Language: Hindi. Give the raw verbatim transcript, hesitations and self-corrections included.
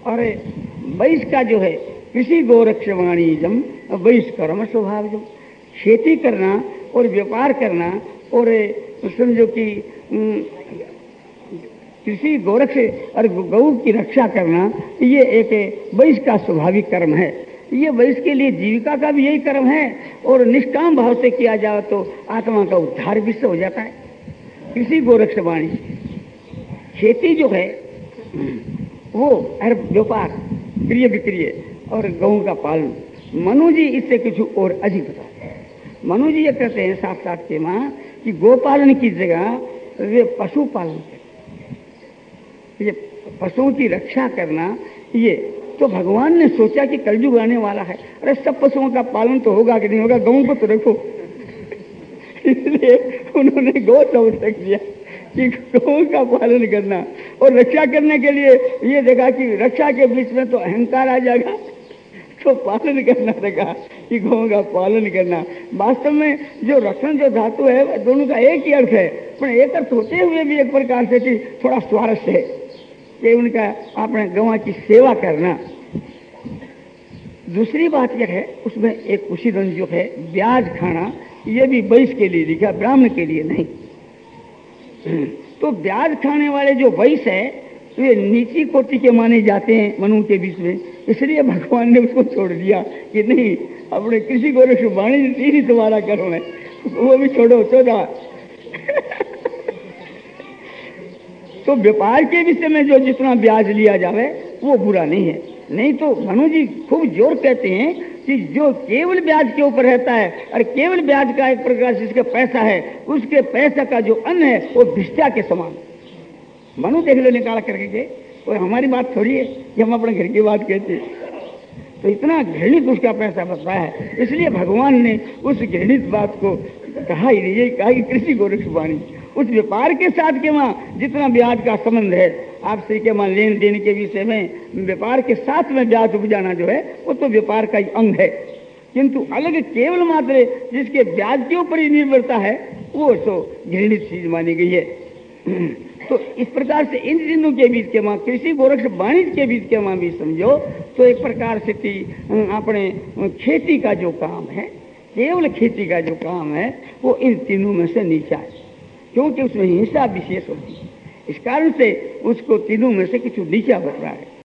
और वैश्य का जो है कृषि गोरक्ष वाणिज्यम वैश्य कर्म स्वभावजम, खेती करना और व्यापार करना और समझो कि कृषि गोरक्ष और गौ की रक्षा करना, ये एक वैश्य का स्वाभाविक कर्म है। ये वैश्य के लिए जीविका का भी यही कर्म है और निष्काम भाव से किया जाए तो आत्मा का उद्धार भी हो जाता है। कृषि गोरक्ष वाणिज्य, खेती जो है वो हर व्यापार क्रिय विक्रिय और गऊ का पालन। मनु जी इससे कुछ और अधिक बताते हैं। मनु जी ये कहते हैं साथ साथ के माँ कि गोपालन की जगह वे पशु पालन करें, ये पशुओं की रक्षा करना। ये तो भगवान ने सोचा कि कलयुग आने वाला है, अरे सब पशुओं का पालन तो होगा कि नहीं होगा, गऊ को तो रखो। इसलिए उन्होंने गौ संरक्षक दिया कि गौ का पालन करना और रक्षा करने के लिए ये देखा कि रक्षा के बीच में तो अहंकार आ जाएगा, तो पालन करना देखा कि गौ का पालन करना। वास्तव में जो रक्षण जो धातु है दोनों का एक ही अर्थ है, पर एक अर्थ होते हुए भी एक प्रकार से कि थोड़ा स्वारस्य है कि उनका अपने गौवा की सेवा करना। दूसरी बात यह है उसमें एक कुशीदन जो है ब्याज खाना, ये भी वैश्य के लिए लिखा, ब्राह्मण के लिए नहीं। तो ब्याज खाने वाले जो वैश्य है वे नीची कोटि के माने जाते हैं मनु के बीच में, इसलिए भगवान ने उसको छोड़ दिया कि नहीं अपने कृषि गोरक्ष वाणिज्य ही तुम्हारा करो है, वो भी छोड़ो चौदह। तो व्यापार के विषय में जो जितना ब्याज लिया जावे वो बुरा नहीं है। नहीं तो मनु जी खूब जोर कहते हैं कि जो केवल ब्याज के ऊपर रहता है और केवल ब्याज का एक प्रकार से जिसका पैसा है उसके पैसा का जो अन्न है वो भिष्टा के समान। मनु देख लो निकाल करके के, और हमारी बात थोड़ी है कि हम अपने घर की बात कहते हैं। तो इतना घृणित उसका पैसा बचता है, इसलिए भगवान ने उस घृणित बात को कहा ही नहीं, कहा कि कृषि गोरक्ष वाणिज्य। उस व्यापार के साथ के वहाँ जितना ब्याज का संबंध है आपसे के वहाँ लेन देन के विषय में व्यापार के साथ में ब्याज उपजाना जो है वो तो व्यापार का ही अंग है, किंतु अलग केवल मात्र जिसके ब्याज के ऊपर ही निर्भरता है वो तो घृणित चीज मानी गई है। तो इस प्रकार से इन तीनों के बीच के वहाँ कृषि गोरक्ष वाणिज्य के बीच के वहाँ भी समझो तो एक प्रकार से अपने खेती का जो काम है, केवल खेती का जो काम है वो इन तीनों में से नीचा है, क्योंकि उसमें हिंसा विशेष होती है। इस कारण से उसको तीनों में से कुछ नीचा बन रहा है।